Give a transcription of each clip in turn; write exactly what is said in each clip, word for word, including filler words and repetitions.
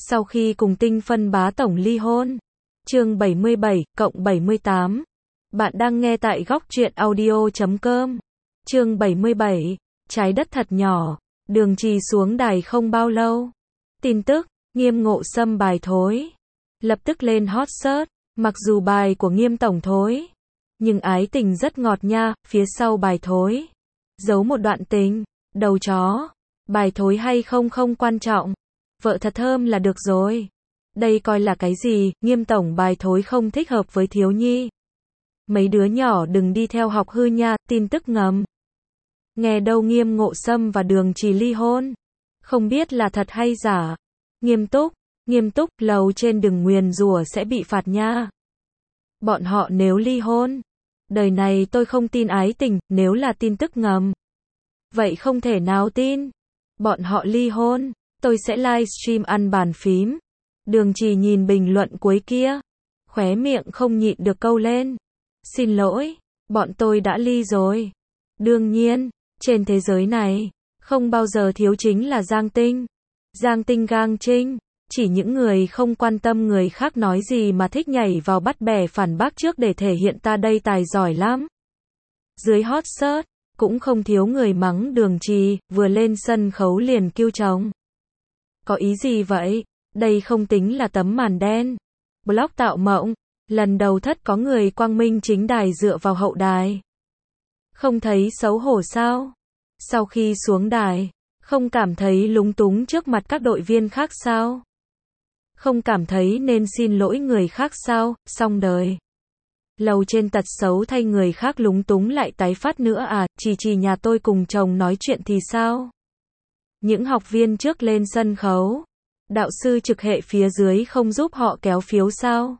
Sau khi cùng Tinh Phân bá tổng ly hôn. Chương bảy mươi bảy cộng bảy mươi tám. Bạn đang nghe tại góc truyện audio chấm com. Chương bảy mươi bảy. Trái đất thật nhỏ. Đường Trì xuống đài không bao lâu. Tin tức, Nghiêm Ngộ Sâm bài thối. Lập tức lên hot search. Mặc dù bài của Nghiêm tổng thối, nhưng ái tình rất ngọt nha, phía sau bài thối giấu một đoạn tình, đầu chó. Bài thối hay không không quan trọng, vợ thật thơm là được rồi. Đây coi là cái gì, Nghiêm tổng bài thối không thích hợp với thiếu nhi. Mấy đứa nhỏ đừng đi theo học hư nha, tin tức ngầm. Nghe đâu Nghiêm Ngộ Sâm và Đường Trì ly hôn. Không biết là thật hay giả. Nghiêm túc, nghiêm túc, lầu trên đừng nguyền rủa sẽ bị phạt nha. Bọn họ nếu ly hôn, đời này tôi không tin ái tình, nếu là tin tức ngầm. Vậy không thể nào tin. Bọn họ ly hôn, tôi sẽ livestream ăn bàn phím. Đường Trì nhìn bình luận cuối kia, khóe miệng không nhịn được câu lên. Xin lỗi, bọn tôi đã ly rồi. Đương nhiên, trên thế giới này, không bao giờ thiếu chính là Giang Tinh. Giang Tinh gang trinh, chỉ những người không quan tâm người khác nói gì mà thích nhảy vào bắt bẻ phản bác trước để thể hiện ta đây tài giỏi lắm. Dưới hot search, cũng không thiếu người mắng Đường Trì, vừa lên sân khấu liền kêu chồng. Có ý gì vậy? Đây không tính là tấm màn đen. Blog tạo mộng, lần đầu thất có người quang minh chính đài dựa vào hậu đài. Không thấy xấu hổ sao? Sau khi xuống đài, không cảm thấy lúng túng trước mặt các đội viên khác sao? Không cảm thấy nên xin lỗi người khác sao? Xong đời. Lầu trên tật xấu thay người khác lúng túng lại tái phát nữa à? Trì Trì nhà tôi cùng chồng nói chuyện thì sao? Những học viên trước lên sân khấu, đạo sư trực hệ phía dưới không giúp họ kéo phiếu sao?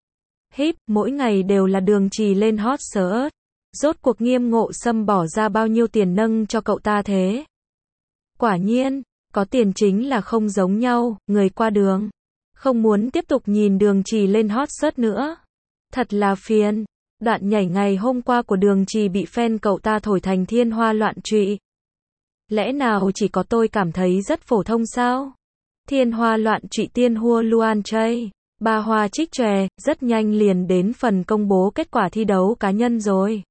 Híp, mỗi ngày đều là Đường Trì lên hot search. Rốt cuộc Nghiêm Ngộ Sâm bỏ ra bao nhiêu tiền nâng cho cậu ta thế? Quả nhiên, có tiền chính là không giống nhau, người qua đường không muốn tiếp tục nhìn Đường Trì lên hot search nữa. Thật là phiền. Đoạn nhảy ngày hôm qua của Đường Trì bị fan cậu ta thổi thành thiên hoa loạn trụy. Lẽ nào chỉ có tôi cảm thấy rất phổ thông sao? Thiên hoa loạn trụy tiên hua luan chay. Ba hoa trích chòe, rất nhanh liền đến phần công bố kết quả thi đấu cá nhân rồi.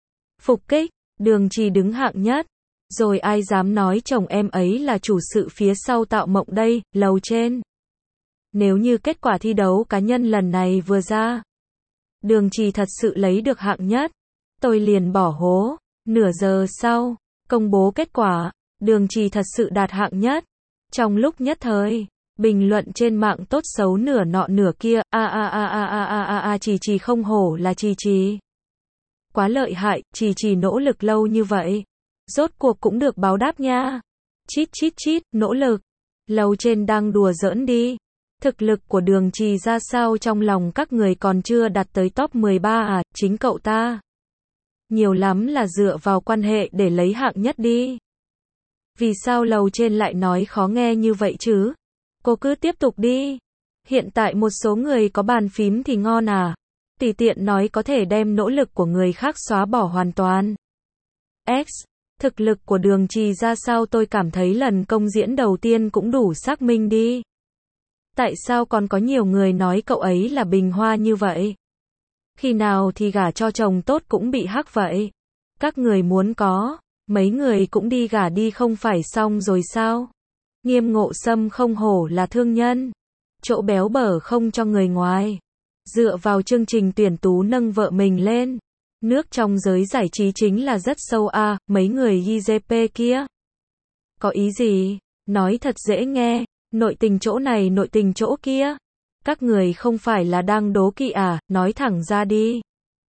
Phục kích, Đường Trì đứng hạng nhất. Rồi ai dám nói chồng em ấy là chủ sự phía sau tạo mộng đây, lầu trên. Nếu như kết quả thi đấu cá nhân lần này vừa ra, Đường Trì thật sự lấy được hạng nhất, tôi liền bỏ hố. Nửa giờ sau, công bố kết quả, Đường Trì thật sự đạt hạng nhất. Trong lúc nhất thời, bình luận trên mạng tốt xấu nửa nọ nửa kia, a a a a a a a a Trì Trì không hổ là Trì Trì. Quá lợi hại, Trì Trì nỗ lực lâu như vậy. Rốt cuộc cũng được báo đáp nha. Chít chít chít, nỗ lực. Lầu trên đang đùa giỡn đi. Thực lực của Đường Trì ra sao trong lòng các người còn chưa đạt tới top mười ba à, chính cậu ta. Nhiều lắm là dựa vào quan hệ để lấy hạng nhất đi. Vì sao lầu trên lại nói khó nghe như vậy chứ? Cô cứ tiếp tục đi. Hiện tại một số người có bàn phím thì ngon à. Tùy tiện nói có thể đem nỗ lực của người khác xóa bỏ hoàn toàn. X. Thực lực của Đường Trì ra sao tôi cảm thấy lần công diễn đầu tiên cũng đủ xác minh đi. Tại sao còn có nhiều người nói cậu ấy là bình hoa như vậy? Khi nào thì gả cho chồng tốt cũng bị hắc vậy? Các người muốn có, mấy người cũng đi gả đi không phải xong rồi sao? Nghiêm Ngộ Sâm không hổ là thương nhân. Chỗ béo bở không cho người ngoài. Dựa vào chương trình tuyển tú nâng vợ mình lên. Nước trong giới giải trí chính là rất sâu a, à, mấy người i giê pê kia. Có ý gì? Nói thật dễ nghe, nội tình chỗ này nội tình chỗ kia. Các người không phải là đang đố kỵ à, nói thẳng ra đi.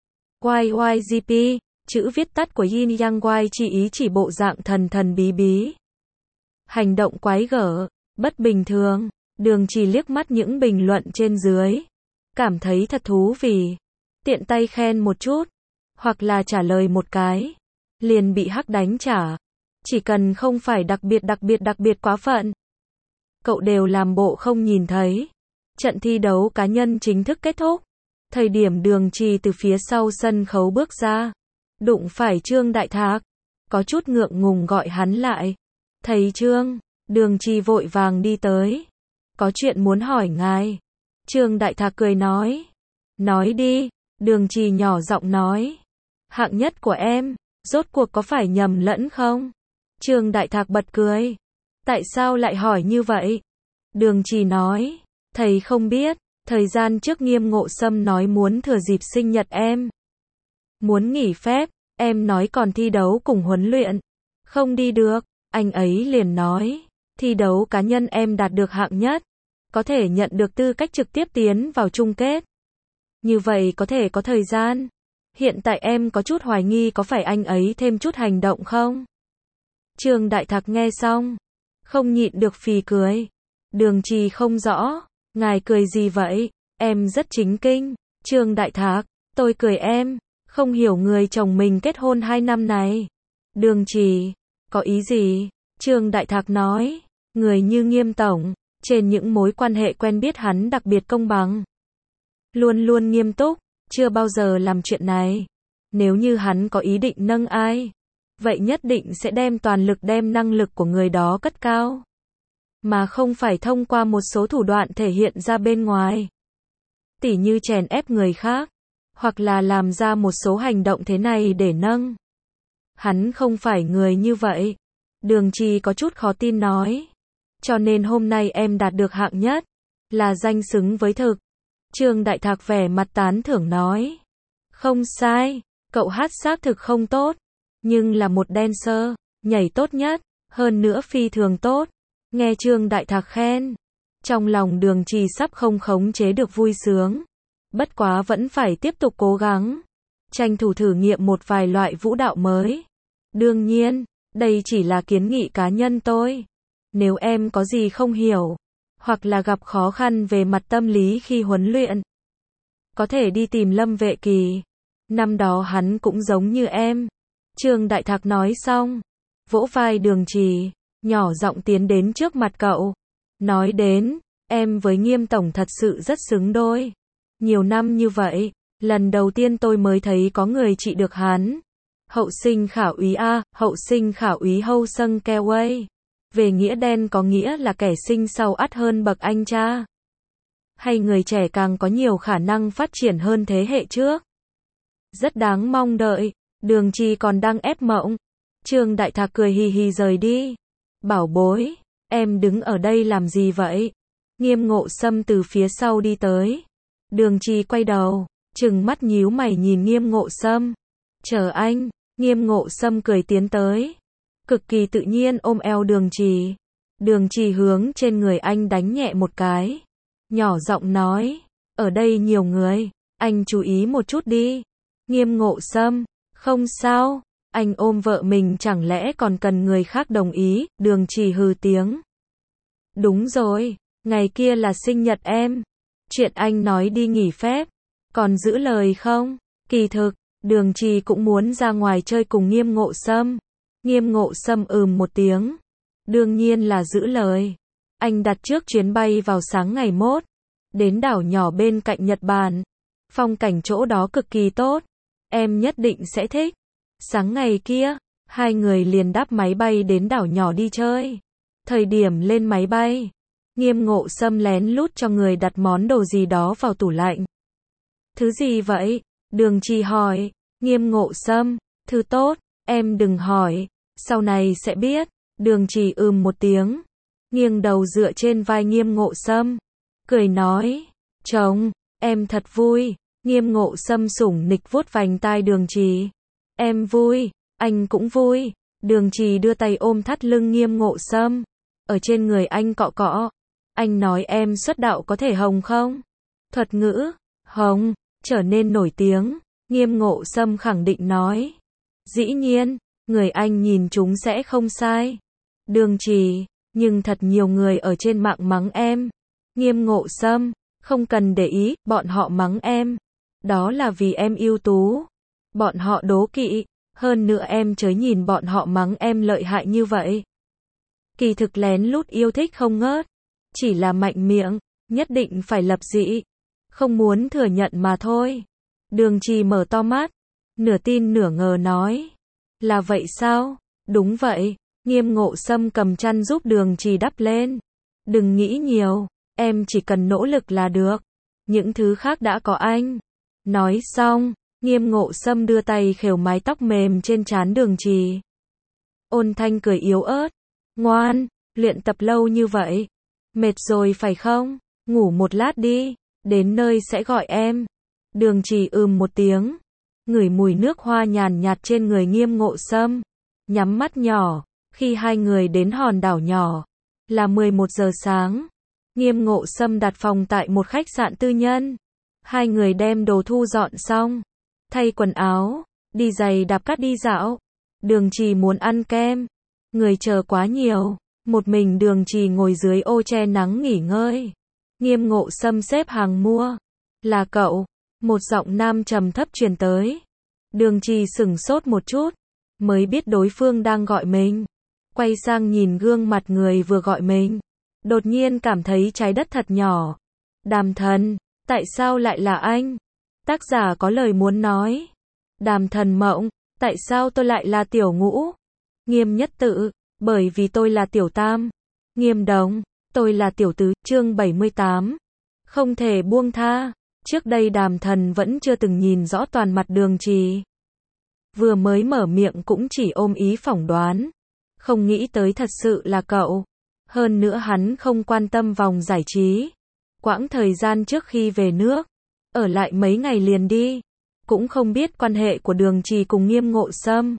i i giê pê, chữ viết tắt của Yin Yang Y chỉ ý chỉ bộ dạng thần thần bí bí. Hành động quái gở, bất bình thường. Đường Trì liếc mắt những bình luận trên dưới. Cảm thấy thật thú vị. Tiện tay khen một chút. Hoặc là trả lời một cái, liền bị hắc đánh trả. Chỉ cần không phải đặc biệt đặc biệt đặc biệt quá phận, cậu đều làm bộ không nhìn thấy. Trận thi đấu cá nhân chính thức kết thúc. Thời điểm Đường Trì từ phía sau sân khấu bước ra, đụng phải Trương Đại Thạc, có chút ngượng ngùng gọi hắn lại. Thầy Trương, Đường Trì vội vàng đi tới. có chuyện muốn hỏi ngài. Trương Đại Thạc cười nói. Nói đi, Đường Trì nhỏ giọng nói. Hạng nhất của em, rốt cuộc có phải nhầm lẫn không? Trương Đại Thạc bật cười. Tại sao lại hỏi như vậy? Đường Trì nói. Thầy không biết, thời gian trước Nghiêm Ngộ Sâm nói muốn thừa dịp sinh nhật em. Muốn nghỉ phép, em nói còn thi đấu cùng huấn luyện. Không đi được, anh ấy liền nói. Thi đấu cá nhân em đạt được hạng nhất. Có thể nhận được tư cách trực tiếp tiến vào chung kết. Như vậy có thể có thời gian. Hiện tại em có chút hoài nghi có phải anh ấy thêm chút hành động không? Trương Đại Thạc nghe xong, không nhịn được phì cười. Đường Trì không rõ, ngài cười gì vậy? Em rất chính kinh. Trương Đại Thạc, tôi cười em, không hiểu người chồng mình kết hôn hai năm này. Đường Trì, có ý gì? Trương Đại Thạc nói, người như Nghiêm tổng, trên những mối quan hệ quen biết hắn đặc biệt công bằng. Luôn luôn nghiêm túc, chưa bao giờ làm chuyện này. Nếu như hắn có ý định nâng ai, vậy nhất định sẽ đem toàn lực đem năng lực của người đó cất cao. Mà không phải thông qua một số thủ đoạn thể hiện ra bên ngoài. Tỉ như chèn ép người khác, hoặc là làm ra một số hành động thế này để nâng. Hắn không phải người như vậy. Đường Trì có chút khó tin nói. Cho nên hôm nay em đạt được hạng nhất, là danh xứng với thực. Trương Đại Thạc vẻ mặt tán thưởng nói. Không sai, cậu hát xác thực không tốt, nhưng là một dancer, nhảy tốt nhất, hơn nữa phi thường tốt. Nghe Trương Đại Thạc khen, trong lòng Đường Trì sắp không khống chế được vui sướng. Bất quá vẫn phải tiếp tục cố gắng, tranh thủ thử nghiệm một vài loại vũ đạo mới. Đương nhiên, đây chỉ là kiến nghị cá nhân tôi. Nếu em có gì không hiểu, hoặc là gặp khó khăn về mặt tâm lý khi huấn luyện, có thể đi tìm Lâm Vệ Kỳ. Năm đó hắn cũng giống như em. Trương Đại Thạc nói xong, vỗ vai Đường Trì, nhỏ giọng tiến đến trước mặt cậu. Nói đến, em với Nghiêm tổng thật sự rất xứng đôi. Nhiều năm như vậy, lần đầu tiên tôi mới thấy có người trị được hắn. Hậu sinh khảo úy A, hậu sinh khảo úy Hâu Sâng Keway. Về nghĩa đen có nghĩa là kẻ sinh sau ắt hơn bậc anh cha. Hay người trẻ càng có nhiều khả năng phát triển hơn thế hệ trước. Rất đáng mong đợi. Đường Trì còn đang ép mộng. Trương Đại Thạc cười hì hì rời đi. Bảo bối, em đứng ở đây làm gì vậy? Nghiêm Ngộ Sâm từ phía sau đi tới. Đường Trì quay đầu, trừng mắt nhíu mày nhìn Nghiêm Ngộ Sâm. Chờ anh. Nghiêm Ngộ Sâm cười tiến tới, cực kỳ tự nhiên ôm eo Đường Trì. Đường Trì hướng trên người anh đánh nhẹ một cái, nhỏ giọng nói, ở đây nhiều người, anh chú ý một chút đi. Nghiêm Ngộ Sâm, không sao, anh ôm vợ mình chẳng lẽ còn cần người khác đồng ý? Đường Trì hừ tiếng. Đúng rồi, ngày kia là sinh nhật em. Chuyện anh nói đi nghỉ phép, còn giữ lời không? Kỳ thực, Đường Trì cũng muốn ra ngoài chơi cùng Nghiêm Ngộ Sâm. Nghiêm Ngộ Sâm ừm một tiếng. Đương nhiên là giữ lời. Anh đặt trước chuyến bay vào sáng ngày mốt. Đến đảo nhỏ bên cạnh Nhật Bản. Phong cảnh chỗ đó cực kỳ tốt. Em nhất định sẽ thích. Sáng ngày kia, hai người liền đáp máy bay đến đảo nhỏ đi chơi. Thời điểm lên máy bay, Nghiêm Ngộ Sâm lén lút cho người đặt món đồ gì đó vào tủ lạnh. Thứ gì vậy? Đường Trì hỏi. Nghiêm Ngộ Sâm, thứ tốt, em đừng hỏi, sau này sẽ biết. Đường Trì ừm một tiếng, nghiêng đầu dựa trên vai Nghiêm Ngộ Sâm, cười nói, chồng, em thật vui. Nghiêm Ngộ Sâm sủng nịch vuốt vành tai Đường Trì. Em vui, anh cũng vui. Đường Trì đưa tay ôm thắt lưng Nghiêm Ngộ Sâm, ở trên người anh cọ cọ. Anh nói em xuất đạo có thể hồng không? Thuật ngữ, hồng, trở nên nổi tiếng. Nghiêm Ngộ Sâm khẳng định nói. Dĩ nhiên, người anh nhìn chúng sẽ không sai. Đường Trì, nhưng thật nhiều người ở trên mạng mắng em. Nghiêm Ngộ Sâm, không cần để ý, bọn họ mắng em. Đó là vì em ưu tú. Bọn họ đố kỵ, hơn nữa em chớ nhìn bọn họ mắng em lợi hại như vậy. Kỳ thực lén lút yêu thích không ngớt. Chỉ là mạnh miệng, nhất định phải lập dị. Không muốn thừa nhận mà thôi. Đường Trì mở to mắt, nửa tin nửa ngờ nói. Là vậy sao? Đúng vậy. Nghiêm Ngộ Sâm cầm chăn giúp Đường Trì đắp lên. Đừng nghĩ nhiều, em chỉ cần nỗ lực là được. Những thứ khác đã có anh. Nói xong, Nghiêm Ngộ Sâm đưa tay khều mái tóc mềm trên trán Đường Trì. Ôn Thanh cười yếu ớt. Ngoan, luyện tập lâu như vậy. Mệt rồi phải không? Ngủ một lát đi, đến nơi sẽ gọi em. Đường Trì ừm một tiếng, ngửi mùi nước hoa nhàn nhạt trên người Nghiêm Ngộ Sâm, nhắm mắt nhỏ. Khi hai người đến hòn đảo nhỏ, là mười một giờ sáng. Nghiêm Ngộ Sâm đặt phòng tại một khách sạn tư nhân. Hai người đem đồ thu dọn xong, thay quần áo, đi giày đạp cát đi dạo. Đường Trì muốn ăn kem. Người chờ quá nhiều, một mình Đường Trì ngồi dưới ô che nắng nghỉ ngơi. Nghiêm Ngộ Sâm xếp hàng mua. Là cậu? Một giọng nam trầm thấp truyền tới. Đường Trì sửng sốt một chút, mới biết đối phương đang gọi mình. Quay sang nhìn gương mặt người vừa gọi mình, đột nhiên cảm thấy trái đất thật nhỏ. Đàm Thần, tại sao lại là anh? Tác giả có lời muốn nói. Đàm Thần Mộng, tại sao tôi lại là Tiểu Ngũ? Nghiêm Nhất Tự, bởi vì tôi là Tiểu Tam. Nghiêm Đồng, tôi là Tiểu Tứ. Chương bảy mươi tám. Không thể buông tha. Trước đây Đàm Thần vẫn chưa từng nhìn rõ toàn mặt Đường Trì. Vừa mới mở miệng cũng chỉ ôm ý phỏng đoán. Không nghĩ tới thật sự là cậu. Hơn nữa hắn không quan tâm vòng giải trí. Quãng thời gian trước khi về nước, ở lại mấy ngày liền đi. Cũng không biết quan hệ của Đường Trì cùng Nghiêm Ngộ Sâm.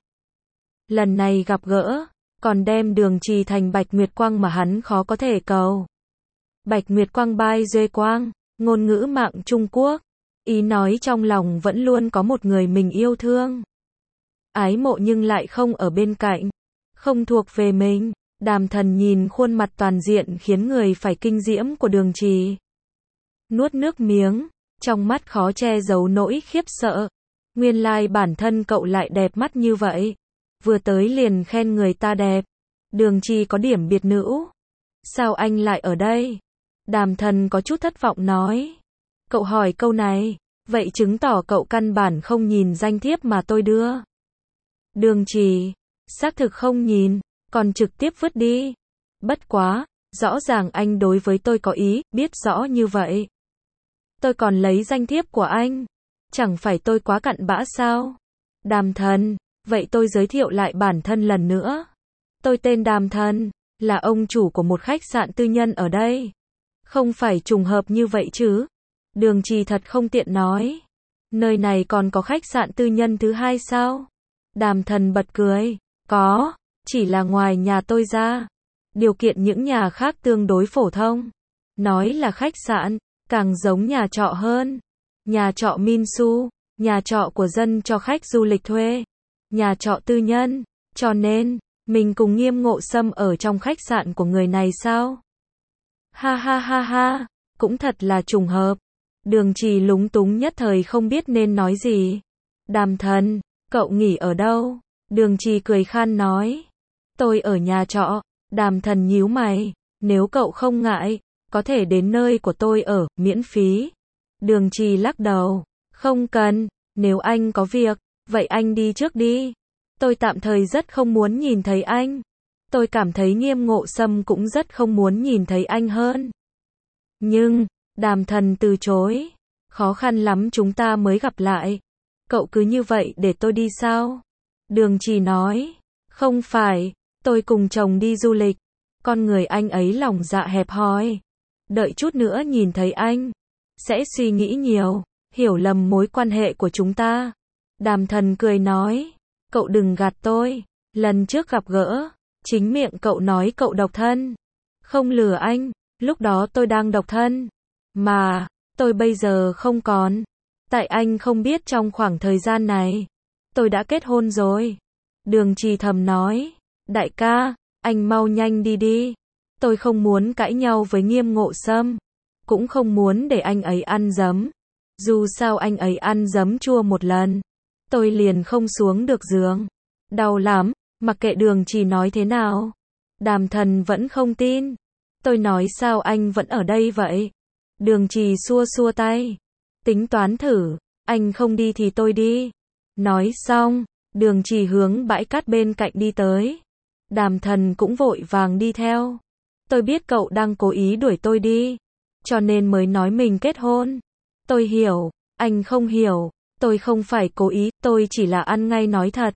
Lần này gặp gỡ, còn đem Đường Trì thành Bạch Nguyệt Quang mà hắn khó có thể cầu. Bạch Nguyệt Quang Bai Duy Quang, ngôn ngữ mạng Trung Quốc. Ý nói trong lòng vẫn luôn có một người mình yêu thương. Ái mộ nhưng lại không ở bên cạnh. Không thuộc về mình. Đàm Thần nhìn khuôn mặt toàn diện khiến người phải kinh diễm của Đường Trì. Nuốt nước miếng, trong mắt khó che giấu nỗi khiếp sợ. Nguyên lai bản thân cậu lại đẹp mắt như vậy. Vừa tới liền khen người ta đẹp. Đường Trì có điểm biệt nữ. Sao anh lại ở đây? Đàm Thần có chút thất vọng nói. Cậu hỏi câu này, vậy chứng tỏ cậu căn bản không nhìn danh thiếp mà tôi đưa. Đường Trì, xác thực không nhìn, còn trực tiếp vứt đi. Bất quá, rõ ràng anh đối với tôi có ý, biết rõ như vậy. Tôi còn lấy danh thiếp của anh. Chẳng phải tôi quá cặn bã sao? Đàm Thần, vậy tôi giới thiệu lại bản thân lần nữa. Tôi tên Đàm Thần, là ông chủ của một khách sạn tư nhân ở đây. Không phải trùng hợp như vậy chứ? Đường Trì thật không tiện nói. Nơi này còn có khách sạn tư nhân thứ hai sao? Đàm Thần bật cười. Có, chỉ là ngoài nhà tôi ra. Điều kiện những nhà khác tương đối phổ thông. Nói là khách sạn, càng giống nhà trọ hơn. Nhà trọ Minsu, nhà trọ của dân cho khách du lịch thuê. Nhà trọ tư nhân, cho nên, mình cùng Nghiêm Ngộ Sâm ở trong khách sạn của người này sao? Ha ha ha ha, cũng thật là trùng hợp. Đường Trì lúng túng nhất thời không biết nên nói gì. Đàm Thần, cậu nghỉ ở đâu? Đường Trì cười khan nói. Tôi ở nhà trọ. Đàm Thần nhíu mày. Nếu cậu không ngại, có thể đến nơi của tôi ở, miễn phí. Đường Trì lắc đầu. Không cần, nếu anh có việc, vậy anh đi trước đi. Tôi tạm thời rất không muốn nhìn thấy anh. Tôi cảm thấy Nghiêm Ngộ Sâm cũng rất không muốn nhìn thấy anh hơn. Nhưng, Đàm Thần từ chối. Khó khăn lắm chúng ta mới gặp lại. Cậu cứ như vậy để tôi đi sao? Đường Trì nói. Không phải, tôi cùng chồng đi du lịch. Con người anh ấy lòng dạ hẹp hòi. Đợi chút nữa nhìn thấy anh, sẽ suy nghĩ nhiều, hiểu lầm mối quan hệ của chúng ta. Đàm Thần cười nói. Cậu đừng gạt tôi. Lần trước gặp gỡ, chính miệng cậu nói cậu độc thân. Không lừa anh, lúc đó tôi đang độc thân. Mà, tôi bây giờ không còn. Tại anh không biết trong khoảng thời gian này, tôi đã kết hôn rồi. Đường Trì thầm nói. Đại ca, anh mau nhanh đi đi. Tôi không muốn cãi nhau với Nghiêm Ngộ Sâm. Cũng không muốn để anh ấy ăn giấm. Dù sao anh ấy ăn giấm chua một lần, tôi liền không xuống được giường. Đau lắm, mặc kệ Đường Trì nói thế nào. Đàm Thần vẫn không tin. Tôi nói sao anh vẫn ở đây vậy? Đường Trì xua xua tay. Tính toán thử, anh không đi thì tôi đi. Nói xong, Đường Trì hướng bãi cát bên cạnh đi tới. Đàm Thần cũng vội vàng đi theo. Tôi biết cậu đang cố ý đuổi tôi đi. cho nên mới nói mình kết hôn. Tôi hiểu, anh không hiểu, tôi không phải cố ý, tôi chỉ là ăn ngay nói thật.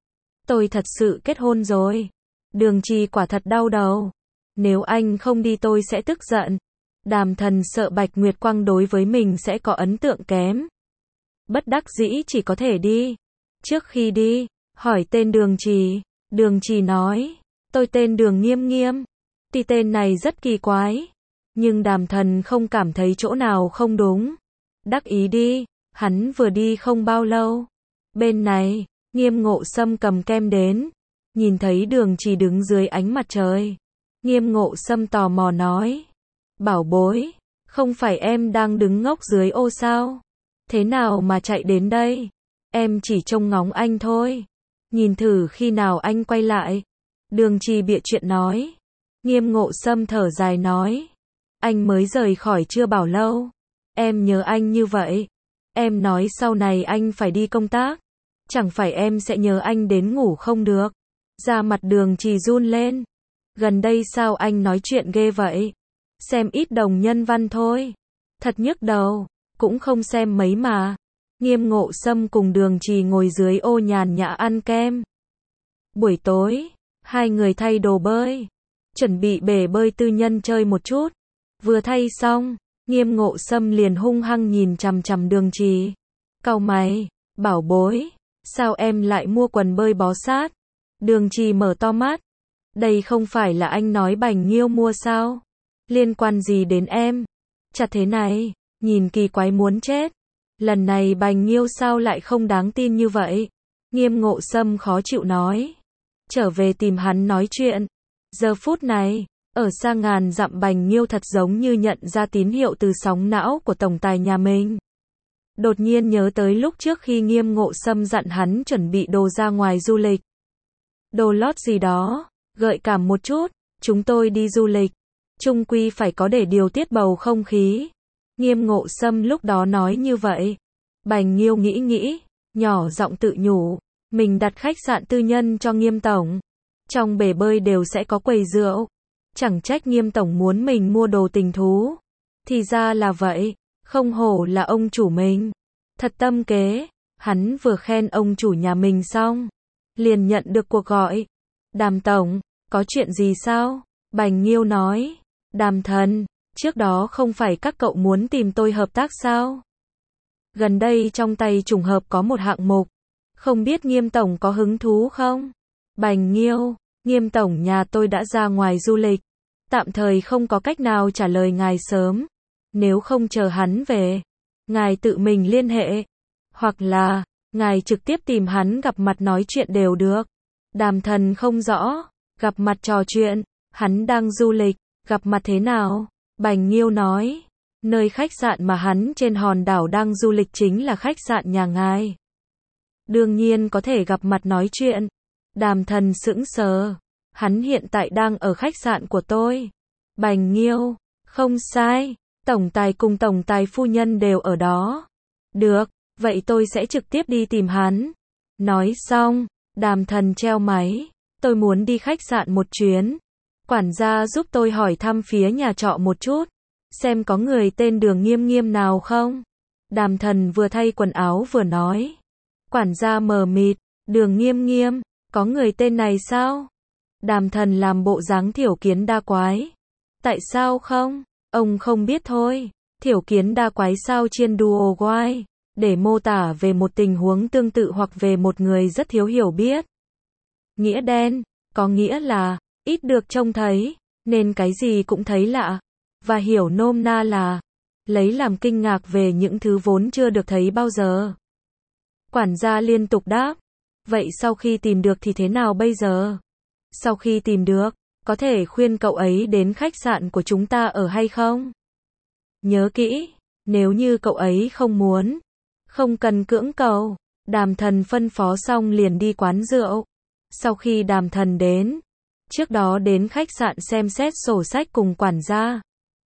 Tôi thật sự kết hôn rồi. Đường Trì quả thật đau đầu. Nếu anh không đi tôi sẽ tức giận. Đàm Thần sợ Bạch Nguyệt Quang đối với mình sẽ có ấn tượng kém. Bất đắc dĩ chỉ có thể đi. Trước khi đi, hỏi tên Đường Trì. Đường Trì nói, tôi tên Đường Nghiêm Nghiêm. Tuy tên này rất kỳ quái, nhưng Đàm Thần không cảm thấy chỗ nào không đúng. Đắc ý đi, hắn vừa đi không bao lâu. Bên này, Nghiêm Ngộ Sâm cầm kem đến, nhìn thấy Đường Trì đứng dưới ánh mặt trời. Nghiêm Ngộ Sâm tò mò nói, bảo bối, không phải em đang đứng ngốc dưới ô sao? Thế nào mà chạy đến đây? Em chỉ trông ngóng anh thôi. Nhìn thử khi nào anh quay lại. Đường Trì bịa chuyện nói. Nghiêm Ngộ Sâm thở dài nói, anh mới rời khỏi chưa bảo lâu. Em nhớ anh như vậy. Em nói sau này anh phải đi công tác. Chẳng phải em sẽ nhớ anh đến ngủ không được. Da mặt Đường Trì run lên. Gần đây sao anh nói chuyện ghê vậy? Xem ít đồng nhân văn thôi. Thật nhức đầu, cũng không xem mấy mà. Nghiêm Ngộ Sâm cùng Đường Trì ngồi dưới ô nhàn nhã ăn kem. Buổi tối, hai người thay đồ bơi, chuẩn bị bể bơi tư nhân chơi một chút. Vừa thay xong, Nghiêm Ngộ Sâm liền hung hăng nhìn chằm chằm Đường Trì. Cau mày, bảo bối, sao em lại mua quần bơi bó sát? Đường Trì mở to mắt. Đây không phải là anh nói Bành Nghiêu mua sao? Liên quan gì đến em? Chặt thế này, nhìn kỳ quái muốn chết. Lần này Bành Nghiêu sao lại không đáng tin như vậy? Nghiêm Ngộ Sâm khó chịu nói. Trở về tìm hắn nói chuyện. Giờ phút này, ở xa ngàn dặm Bành Nghiêu thật giống như nhận ra tín hiệu từ sóng não của tổng tài nhà mình. Đột nhiên nhớ tới lúc trước khi Nghiêm Ngộ Sâm dặn hắn chuẩn bị đồ ra ngoài du lịch. Đồ lót gì đó, gợi cảm một chút, chúng tôi đi du lịch. Chung quy phải có để điều tiết bầu không khí. Nghiêm Ngộ Sâm lúc đó nói như vậy. Bành Nghiêu nghĩ nghĩ, nhỏ giọng tự nhủ, mình đặt khách sạn tư nhân cho Nghiêm tổng. Trong bể bơi đều sẽ có quầy rượu. Chẳng trách Nghiêm tổng muốn mình mua đồ tình thú. Thì ra là vậy, không hổ là ông chủ mình. Thật tâm kế, hắn vừa khen ông chủ nhà mình xong, liền nhận được cuộc gọi. Đàm tổng, có chuyện gì sao? Bành Nghiêu nói, Đàm Thần, trước đó không phải các cậu muốn tìm tôi hợp tác sao? Gần đây trong tay trùng hợp có một hạng mục, không biết Nghiêm tổng có hứng thú không? Bành Nghiêu, Nghiêm tổng nhà tôi đã ra ngoài du lịch, tạm thời không có cách nào trả lời ngài sớm. Nếu không chờ hắn về, ngài tự mình liên hệ, hoặc là ngài trực tiếp tìm hắn gặp mặt nói chuyện đều được. Đàm Thần không rõ, gặp mặt trò chuyện, hắn đang du lịch, gặp mặt thế nào? Bành Nghiêu nói, nơi khách sạn mà hắn trên hòn đảo đang du lịch chính là khách sạn nhà ngài. Đương nhiên có thể gặp mặt nói chuyện. Đàm Thần sững sờ, hắn hiện tại đang ở khách sạn của tôi. Bành Nghiêu, không sai, tổng tài cùng tổng tài phu nhân đều ở đó. Được, vậy tôi sẽ trực tiếp đi tìm hắn. Nói xong, Đàm Thần treo máy, tôi muốn đi khách sạn một chuyến. Quản gia giúp tôi hỏi thăm phía nhà trọ một chút, xem có người tên Đường Nghiêm Nghiêm nào không. Đàm Thần vừa thay quần áo vừa nói. Quản gia mờ mịt, Đường Nghiêm Nghiêm, có người tên này sao? Đàm Thần làm bộ dáng thiểu kiến đa quái. Tại sao không? Ông không biết thôi. Thiểu kiến đa quái sao chiên duo quái, để mô tả về một tình huống tương tự hoặc về một người rất thiếu hiểu biết. Nghĩa đen, có nghĩa là ít được trông thấy, nên cái gì cũng thấy lạ, và hiểu nôm na là lấy làm kinh ngạc về những thứ vốn chưa được thấy bao giờ. Quản gia liên tục đáp, vậy sau khi tìm được thì thế nào bây giờ? Sau khi tìm được, có thể khuyên cậu ấy đến khách sạn của chúng ta ở hay không? Nhớ kỹ, nếu như cậu ấy không muốn, không cần cưỡng cầu. Đàm Thần phân phó xong liền đi quán rượu. Sau khi Đàm Thần đến, trước đó đến khách sạn xem xét sổ sách cùng quản gia.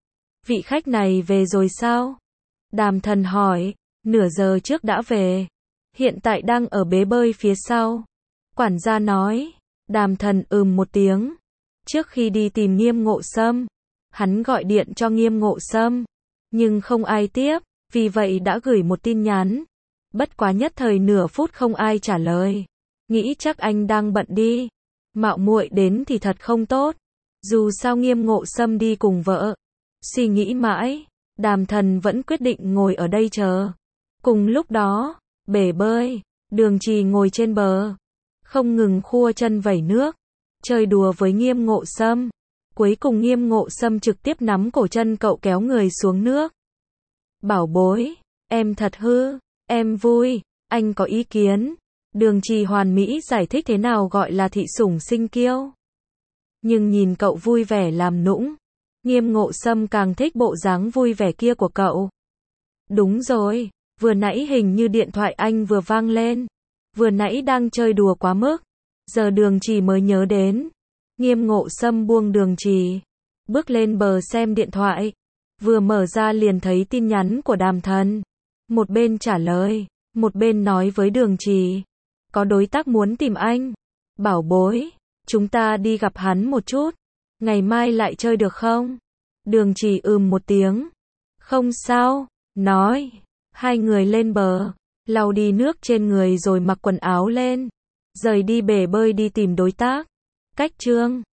Vị khách này về rồi sao? Đàm Thần hỏi, nửa giờ trước đã về. Hiện tại đang ở bể bơi phía sau. Quản gia nói. Đàm Thần ừm một tiếng. Trước khi đi tìm Nghiêm Ngộ Sâm, hắn gọi điện cho Nghiêm Ngộ Sâm. Nhưng không ai tiếp, vì vậy đã gửi một tin nhắn. Bất quá nhất thời nửa phút không ai trả lời. Nghĩ chắc anh đang bận đi. Mạo muội đến thì thật không tốt. Dù sao Nghiêm Ngộ Sâm đi cùng vợ. Suy nghĩ mãi, Đàm Thần vẫn quyết định ngồi ở đây chờ. Cùng lúc đó, bể bơi, Đường Trì ngồi trên bờ, không ngừng khua chân vẩy nước, chơi đùa với Nghiêm Ngộ Sâm. Cuối cùng Nghiêm Ngộ Sâm trực tiếp nắm cổ chân cậu kéo người xuống nước. Bảo bối, em thật hư, em vui, anh có ý kiến. Đường Trì hoàn mỹ giải thích thế nào gọi là thị sủng sinh kiêu. Nhưng nhìn cậu vui vẻ làm nũng, Nghiêm Ngộ Sâm càng thích bộ dáng vui vẻ kia của cậu. Đúng rồi, vừa nãy hình như điện thoại anh vừa vang lên. Vừa nãy đang chơi đùa quá mức. Giờ Đường Trì mới nhớ đến. Nghiêm Ngộ Sâm buông Đường Trì, bước lên bờ xem điện thoại. Vừa mở ra liền thấy tin nhắn của Đàm Thần. Một bên trả lời, một bên nói với Đường Trì. Có đối tác muốn tìm anh. Bảo bối, chúng ta đi gặp hắn một chút. Ngày mai lại chơi được không? Đường Trì ừm một tiếng. Không sao, nói. Hai người lên bờ, lau đi nước trên người rồi mặc quần áo lên. Rời đi bể bơi đi tìm đối tác. Cách chương